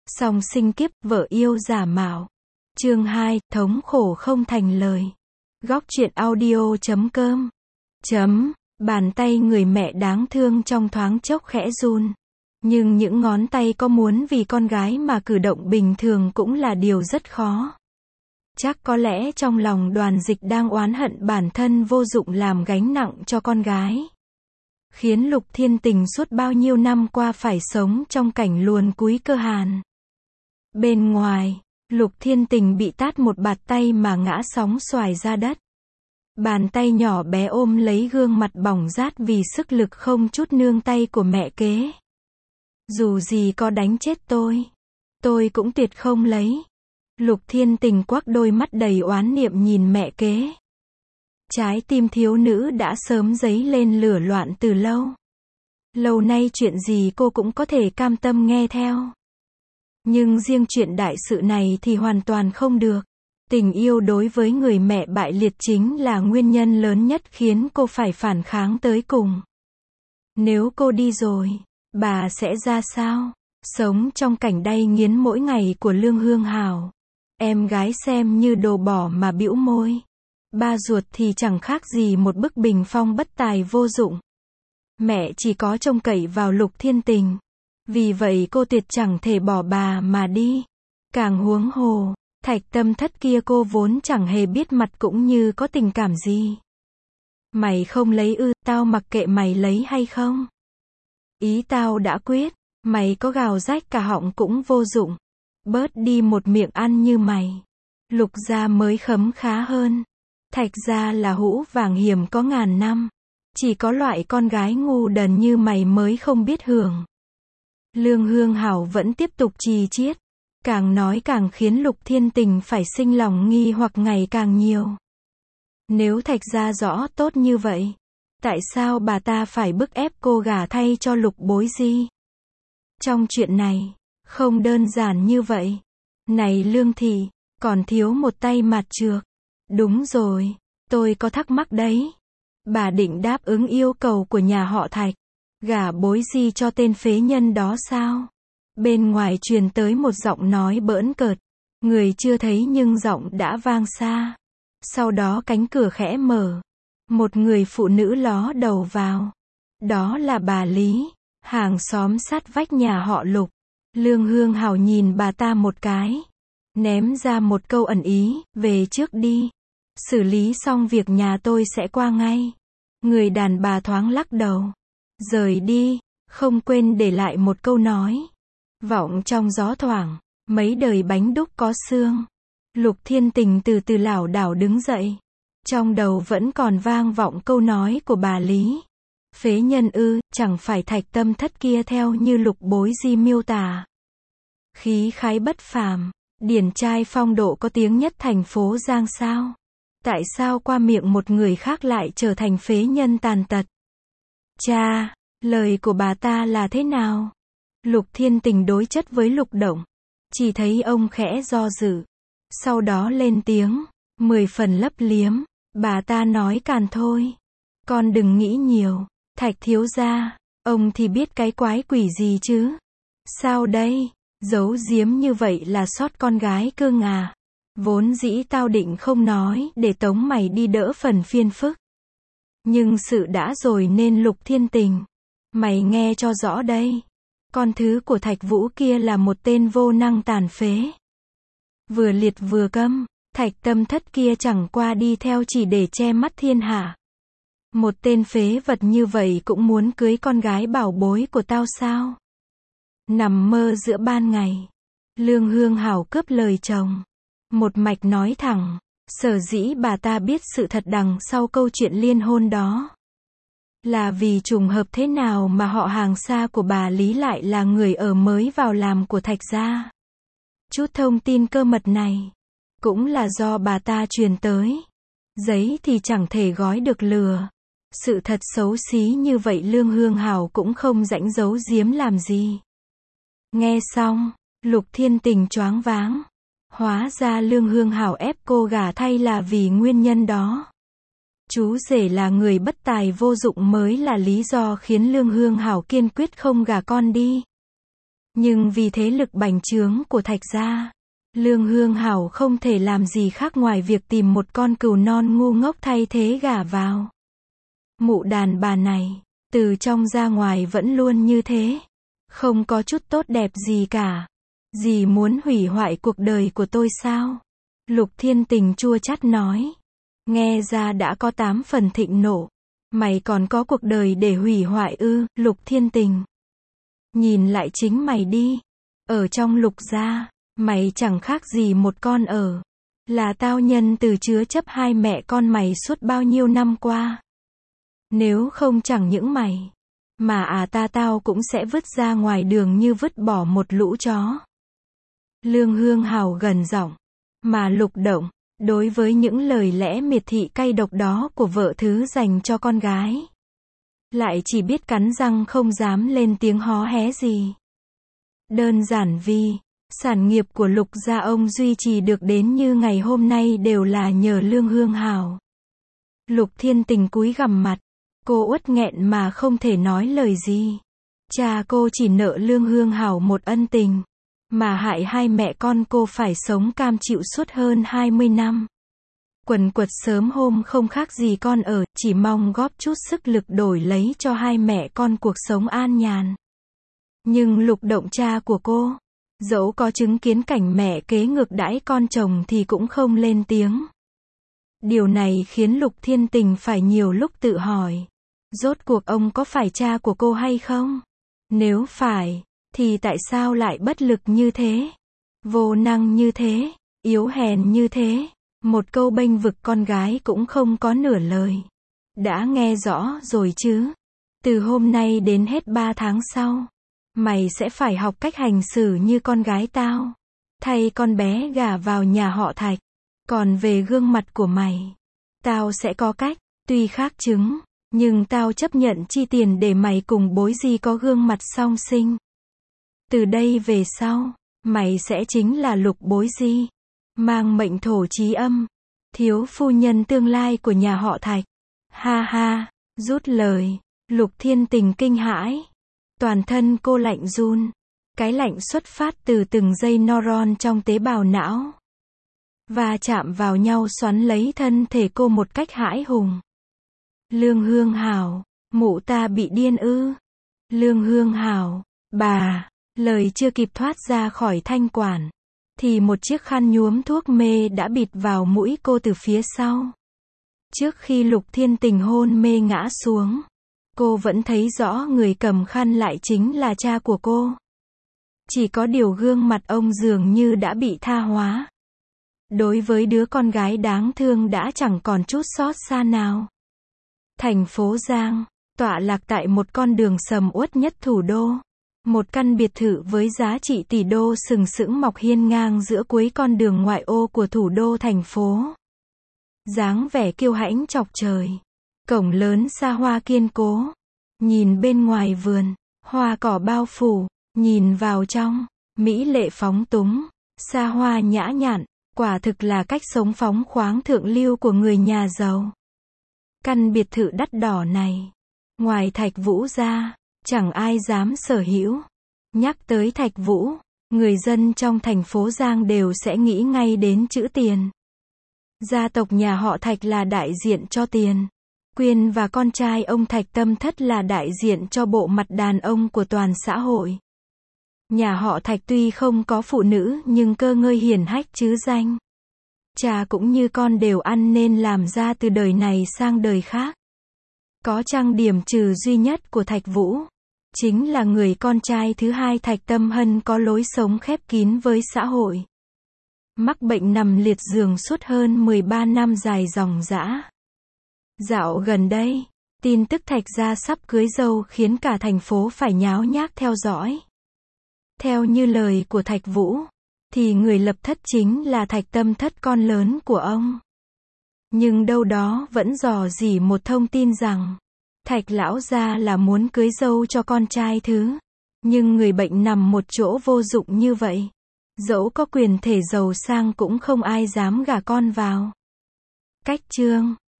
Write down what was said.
Song sinh kiếp, vợ yêu giả mạo. Chương 2, thống khổ không thành lời. Góc truyện audio.com. Bàn tay người mẹ đáng thương trong thoáng chốc khẽ run. Nhưng những ngón tay có muốn vì con gái mà cử động bình thường cũng là điều rất khó. Chắc có lẽ trong lòng Đoàn Dịch đang oán hận bản thân vô dụng làm gánh nặng cho con gái. Khiến Lục Thiên Tình suốt bao nhiêu năm qua phải sống trong cảnh luồn cúi cơ hàn. Bên ngoài, Lục Thiên Tình bị tát một bạt tay mà ngã sóng xoài ra đất. Bàn tay nhỏ bé ôm lấy gương mặt bỏng rát vì sức lực không chút nương tay của mẹ kế. Dù gì có đánh chết tôi cũng tuyệt không lấy. Lục Thiên Tình quắc đôi mắt đầy oán niệm nhìn mẹ kế. Trái tim thiếu nữ đã sớm dấy lên lửa loạn từ lâu. Lâu nay chuyện gì cô cũng có thể cam tâm nghe theo. Nhưng riêng chuyện đại sự này thì hoàn toàn không được. Tình yêu đối với người mẹ bại liệt chính là nguyên nhân lớn nhất khiến cô phải phản kháng tới cùng. Nếu cô đi rồi, bà sẽ ra sao? Sống trong cảnh đay nghiến mỗi ngày của Lương Hương Hảo. Em gái xem như đồ bỏ mà bĩu môi. Ba ruột thì chẳng khác gì một bức bình phong bất tài vô dụng. Mẹ chỉ có trông cậy vào Lục Thiên Tình. Vì vậy cô tuyệt chẳng thể bỏ bà mà đi. Càng huống hồ, Thạch Tâm Thất kia cô vốn chẳng hề biết mặt cũng như có tình cảm gì. Mày không lấy ư, tao mặc kệ mày lấy hay không. Ý tao đã quyết, mày có gào rách cả họng cũng vô dụng. Bớt đi một miệng ăn như mày. Lục gia mới khấm khá hơn. Thạch gia là hũ vàng hiếm có ngàn năm. Chỉ có loại con gái ngu đần như mày mới không biết hưởng. Lương Hương Hảo vẫn tiếp tục trì chiết. Càng nói càng khiến Lục Thiên Tình phải sinh lòng nghi hoặc ngày càng nhiều. Nếu Thạch gia rõ tốt như vậy, tại sao bà ta phải bức ép cô gả thay cho Lục Bối Di? Trong chuyện này, không đơn giản như vậy. Này Lương Thị, còn thiếu một tay mặt trược. Đúng rồi, tôi có thắc mắc đấy. Bà định đáp ứng yêu cầu của nhà họ Thạch, gả Bối Di cho tên phế nhân đó sao? Bên ngoài truyền tới một giọng nói bỡn cợt. Người chưa thấy nhưng giọng đã vang xa. Sau đó cánh cửa khẽ mở. Một người phụ nữ ló đầu vào. Đó là bà Lý, hàng xóm sát vách nhà họ Lục. Lương Hương Hảo nhìn bà ta một cái. Ném ra một câu ẩn ý, về trước đi. Xử lý xong việc nhà tôi sẽ qua ngay. Người đàn bà thoáng lắc đầu. Rời đi, không quên để lại một câu nói. Vọng trong gió thoảng, mấy đời bánh đúc có xương. Lục Thiên Tình từ từ lảo đảo đứng dậy. Trong đầu vẫn còn vang vọng câu nói của bà Lý. Phế nhân ư, chẳng phải Thạch Tâm Thất kia theo như Lục Bối Di miêu tả. Khí khái bất phàm, điển trai phong độ có tiếng nhất thành phố Giang sao? Tại sao qua miệng một người khác lại trở thành phế nhân tàn tật? Cha, lời của bà ta là thế nào? Lục Thiên Tình đối chất với Lục Động. Chỉ thấy ông khẽ do dự. Sau đó lên tiếng, 10 phần lấp liếm. Bà ta nói càn thôi. Con đừng nghĩ nhiều. Thạch thiếu gia, ông thì biết cái quái quỷ gì chứ? Sao đây? Giấu giếm như vậy là sót con gái cơ à? Vốn dĩ tao định không nói để tống mày đi đỡ phần phiền phức. Nhưng sự đã rồi nên Lục Thiên Tình. Mày nghe cho rõ đây. Con thứ của Thạch Vũ kia là một tên vô năng tàn phế. Vừa liệt vừa câm. Thạch Tâm Thất kia chẳng qua đi theo chỉ để che mắt thiên hạ. Một tên phế vật như vậy cũng muốn cưới con gái bảo bối của tao sao? Nằm mơ giữa ban ngày. Lương Hương Hảo cướp lời chồng. Một mạch nói thẳng. Sở dĩ bà ta biết sự thật đằng sau câu chuyện liên hôn đó. Là vì trùng hợp thế nào mà họ hàng xa của bà Lý lại là người ở mới vào làm của Thạch gia. Chút thông tin cơ mật này cũng là do bà ta truyền tới. Giấy thì chẳng thể gói được lừa. Sự thật xấu xí như vậy Lương Hương Hảo cũng không rãnh giấu giếm làm gì. Nghe xong, Lục Thiên Tình choáng váng. Hóa ra Lương Hương Hảo ép cô gả thay là vì nguyên nhân đó. Chú rể là người bất tài vô dụng mới là lý do khiến Lương Hương Hảo kiên quyết không gả con đi. Nhưng vì thế lực bành trướng của Thạch gia, Lương Hương Hảo không thể làm gì khác ngoài việc tìm một con cừu non ngu ngốc thay thế gả vào. Mụ đàn bà này, từ trong ra ngoài vẫn luôn như thế. Không có chút tốt đẹp gì cả. Dì muốn hủy hoại cuộc đời của tôi sao? Lục Thiên Tình chua chát nói. Nghe ra đã có 8 phần thịnh nộ. Mày còn có cuộc đời để hủy hoại ư? Lục Thiên Tình. Nhìn lại chính mày đi. Ở trong Lục gia, mày chẳng khác gì một con ở. Là tao nhân từ chứa chấp hai mẹ con mày suốt bao nhiêu năm qua. Nếu không chẳng những mày, mà tao cũng sẽ vứt ra ngoài đường như vứt bỏ một lũ chó. Lương Hương Hảo gần giọng, mà Lục Động, đối với những lời lẽ miệt thị cay độc đó của vợ thứ dành cho con gái, lại chỉ biết cắn răng không dám lên tiếng hó hé gì. Đơn giản vì, sản nghiệp của Lục gia ông duy trì được đến như ngày hôm nay đều là nhờ Lương Hương Hảo. Lục Thiên Tình cúi gằm mặt, cô uất nghẹn mà không thể nói lời gì. Cha cô chỉ nợ Lương Hương Hảo một ân tình, mà hại hai mẹ con cô phải sống cam chịu suốt hơn 20 năm. Quần quật sớm hôm không khác gì con ở, chỉ mong góp chút sức lực đổi lấy cho hai mẹ con cuộc sống an nhàn. Nhưng Lục Động cha của cô, dẫu có chứng kiến cảnh mẹ kế ngược đãi con chồng thì cũng không lên tiếng. Điều này khiến Lục Thiên Tình phải nhiều lúc tự hỏi, rốt cuộc ông có phải cha của cô hay không? Nếu phải, thì tại sao lại bất lực như thế? Vô năng như thế? Yếu hèn như thế? Một câu bênh vực con gái cũng không có nửa lời. Đã nghe rõ rồi chứ? Từ hôm nay đến hết 3 tháng sau, mày sẽ phải học cách hành xử như con gái tao. Thay con bé gả vào nhà họ Thạch. Còn về gương mặt của mày, tao sẽ có cách, tuy khác chứng, nhưng tao chấp nhận chi tiền để mày cùng bối Di có gương mặt song sinh. Từ đây về sau, mày sẽ chính là Lục bối Di, mang mệnh thổ chí âm, thiếu phu nhân tương lai của nhà họ Thạch. Ha ha, rút lời, Lục Thiên Tình kinh hãi. Toàn thân cô lạnh run, cái lạnh xuất phát từ từng dây neuron trong tế bào não. Và chạm vào nhau xoắn lấy thân thể cô một cách hãi hùng. Lương Hương Hảo, mụ ta bị điên ư? Lương Hương Hảo, bà, lời chưa kịp thoát ra khỏi thanh quản, thì một chiếc khăn nhuốm thuốc mê đã bịt vào mũi cô từ phía sau. Trước khi Lục Thiên Tình hôn mê ngã xuống, cô vẫn thấy rõ người cầm khăn lại chính là cha của cô. Chỉ có điều gương mặt ông dường như đã bị tha hóa. Đối với đứa con gái đáng thương đã chẳng còn chút xót xa nào. Thành phố Giang, tọa lạc tại một con đường sầm uất nhất thủ đô. Một căn biệt thự với giá trị tỷ đô sừng sững mọc hiên ngang giữa cuối con đường ngoại ô của thủ đô thành phố. Dáng vẻ kiêu hãnh chọc trời. Cổng lớn xa hoa kiên cố. Nhìn bên ngoài vườn, hoa cỏ bao phủ. Nhìn vào trong, mỹ lệ phóng túng, xa hoa nhã nhặn. Quả thực là cách sống phóng khoáng thượng lưu của người nhà giàu. Căn biệt thự đắt đỏ này, ngoài Thạch Vũ ra, chẳng ai dám sở hữu. Nhắc tới Thạch Vũ, người dân trong thành phố Giang đều sẽ nghĩ ngay đến chữ tiền. Gia tộc nhà họ Thạch là đại diện cho tiền. Quyên và con trai ông Thạch Tâm Thất là đại diện cho bộ mặt đàn ông của toàn xã hội. Nhà họ Thạch tuy không có phụ nữ nhưng cơ ngơi hiển hách chứ danh. Cha cũng như con đều ăn nên làm ra từ đời này sang đời khác. Có chăng điểm trừ duy nhất của Thạch Vũ, chính là người con trai thứ hai Thạch Tâm Hân có lối sống khép kín với xã hội. Mắc bệnh nằm liệt giường suốt hơn 13 năm dài dòng dã. Dạo gần đây, tin tức Thạch gia sắp cưới dâu khiến cả thành phố phải nháo nhác theo dõi. Theo như lời của Thạch Vũ, thì người lập thất chính là Thạch Tâm Thất con lớn của ông. Nhưng đâu đó vẫn dò dỉ một thông tin rằng, Thạch lão gia là muốn cưới dâu cho con trai thứ. Nhưng người bệnh nằm một chỗ vô dụng như vậy. Dẫu có quyền thể giàu sang cũng không ai dám gả con vào. Cách chương